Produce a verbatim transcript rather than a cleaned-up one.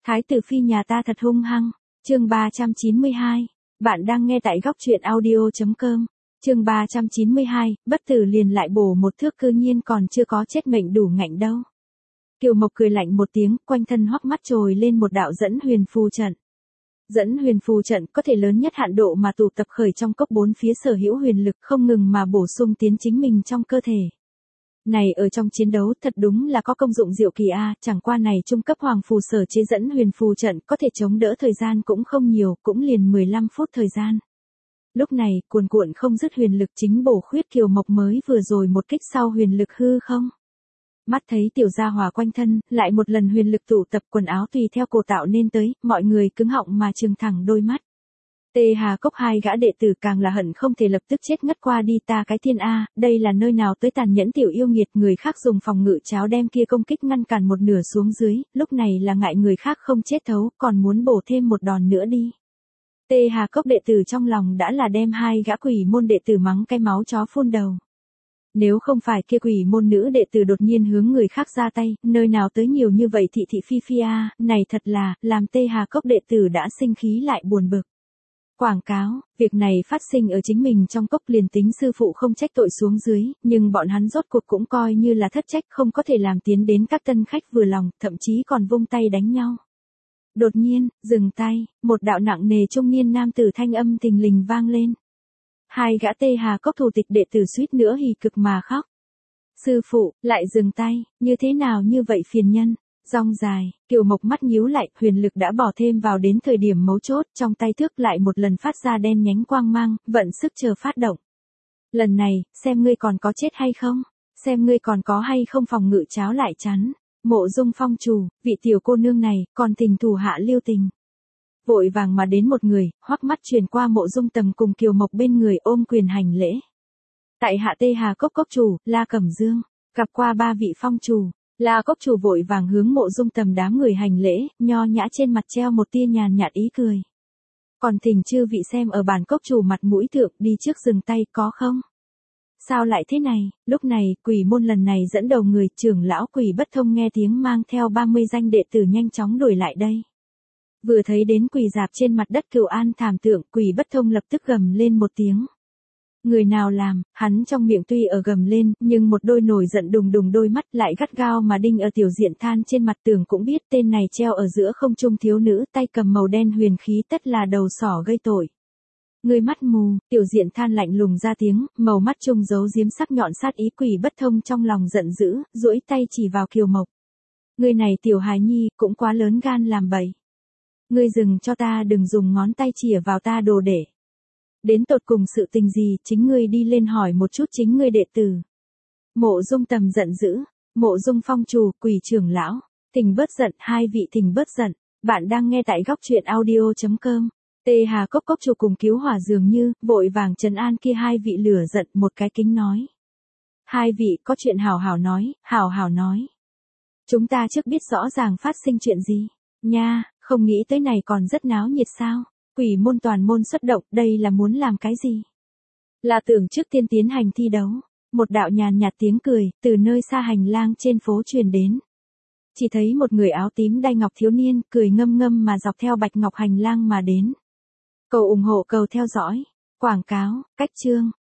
Thái tử phi nhà ta thật hung hăng. Chương ba trăm chín mươi hai. Bạn đang nghe tại góc truyện audio chấm com. Chương ba trăm chín mươi hai, bất tử liền lại bổ một thước, cư nhiên còn chưa có chết mệnh đủ ngạnh đâu. Kiều Mộc cười lạnh một tiếng, quanh thân hoắc mắt trồi lên một đạo dẫn huyền phù trận. Dẫn huyền phù trận có thể lớn nhất hạn độ mà tụ tập khởi trong cốc bốn phía sở hữu huyền lực, không ngừng mà bổ sung tiến chính mình trong cơ thể. Này ở trong chiến đấu thật đúng là có công dụng diệu kỳ a, chẳng qua này trung cấp hoàng phù sở chế dẫn huyền phù trận có thể chống đỡ thời gian cũng không nhiều, cũng liền mười lăm phút thời gian. Lúc này, cuồn cuộn không dứt huyền lực chính bổ khuyết Kiều Mộc mới vừa rồi một kích sau huyền lực hư không. Mắt thấy tiểu gia hòa quanh thân, lại một lần huyền lực tụ tập, quần áo tùy theo cổ tạo nên tới, mọi người cứng họng mà trừng thẳng đôi mắt. Tê Hà Cốc hai gã đệ tử càng là hận không thể lập tức chết ngất qua đi, ta cái thiên a, đây là nơi nào tới tàn nhẫn tiểu yêu nghiệt, người khác dùng phòng ngự cháo đem kia công kích ngăn cản một nửa xuống dưới, lúc này là ngại người khác không chết thấu, còn muốn bổ thêm một đòn nữa đi. Tê Hà Cốc đệ tử trong lòng đã là đem hai gã quỷ môn đệ tử mắng cái máu chó phun đầu. Nếu không phải kia quỷ môn nữ đệ tử đột nhiên hướng người khác ra tay, nơi nào tới nhiều như vậy thị thị phi phi a, này thật là, làm Tê Hà Cốc đệ tử đã sinh khí lại buồn bực. Quảng cáo, việc này phát sinh ở chính mình trong cốc, liền tính sư phụ không trách tội xuống dưới, nhưng bọn hắn rốt cuộc cũng coi như là thất trách, không có thể làm tiến đến các tân khách vừa lòng, thậm chí còn vung tay đánh nhau. Đột nhiên, dừng tay, một đạo nặng nề trung niên nam tử thanh âm thình lình vang lên. Hai gã Tê Hà Cốc thủ tịch đệ tử suýt nữa hì cực mà khóc. Sư phụ, lại dừng tay, như thế nào như vậy phiền nhân. Rong dài, Kiều Mộc mắt nhíu lại, huyền lực đã bỏ thêm vào đến thời điểm mấu chốt, trong tay thước lại một lần phát ra đen nhánh quang mang, vận sức chờ phát động. Lần này, xem ngươi còn có chết hay không, xem ngươi còn có hay không phòng ngự cháo lại chắn. Mộ Dung Phong chủ, vị tiểu cô nương này, còn tình thủ hạ lưu tình. Vội vàng mà đến một người, hoắc mắt truyền qua Mộ Dung Tầm cùng Kiều Mộc bên người, ôm quyền hành lễ. Tại hạ Tê Hà Cốc cốc chủ, La Cẩm Dương, gặp qua ba vị phong chủ. La Cốc chủ vội vàng hướng Mộ Dung Tầm đám người hành lễ, nho nhã trên mặt treo một tia nhàn nhạt ý cười. Còn thỉnh chư vị xem ở bản cốc chủ mặt mũi thượng, đi trước dừng tay có không? Sao lại thế này? Lúc này, quỷ môn lần này dẫn đầu người, trưởng lão Quỷ Bất Thông nghe tiếng mang theo ba mươi danh đệ tử nhanh chóng đuổi lại đây. Vừa thấy đến quỳ dạp trên mặt đất Cửu An thảm tượng, Quỷ Bất Thông lập tức gầm lên một tiếng. Người nào làm, hắn trong miệng tuy ở gầm lên, nhưng một đôi nổi giận đùng đùng đôi mắt lại gắt gao mà đinh ở tiểu diện than trên mặt tường, cũng biết tên này treo ở giữa không trung thiếu nữ tay cầm màu đen huyền khí tất là đầu sỏ gây tội. Người mắt mù, tiểu diện than lạnh lùng ra tiếng, màu mắt trung giấu giếm sắc nhọn sát ý. Quỷ Bất Thông trong lòng giận dữ, duỗi tay chỉ vào Kiều Mộc. Người này tiểu hài nhi, cũng quá lớn gan làm bậy. Ngươi dừng cho ta, đừng dùng ngón tay chìa vào ta đồ để. Đến tột cùng sự tình gì, chính ngươi đi lên hỏi một chút chính ngươi đệ tử. Mộ Dung Tầm giận dữ, Mộ Dung Phong chủ, Quỷ trưởng lão, thỉnh bớt giận, hai vị thỉnh bớt giận. Bạn đang nghe tại góc truyện audio chấm com. Tê Hà Cốc cốc chủ cùng cứu hỏa dường như, vội vàng trấn an kia hai vị lửa giận, một cái kính nói. Hai vị có chuyện hảo hảo nói, hảo hảo nói. Chúng ta trước biết rõ ràng phát sinh chuyện gì. Nha, không nghĩ tới này còn rất náo nhiệt sao. Quỷ môn toàn môn xuất động, đây là muốn làm cái gì? Là tưởng trước tiên tiến hành thi đấu. Một đạo nhàn nhạt tiếng cười, từ nơi xa hành lang trên phố truyền đến. Chỉ thấy một người áo tím đai ngọc thiếu niên, cười ngâm ngâm mà dọc theo bạch ngọc hành lang mà đến. Cầu ủng hộ, cầu theo dõi. Quảng cáo, cách chương.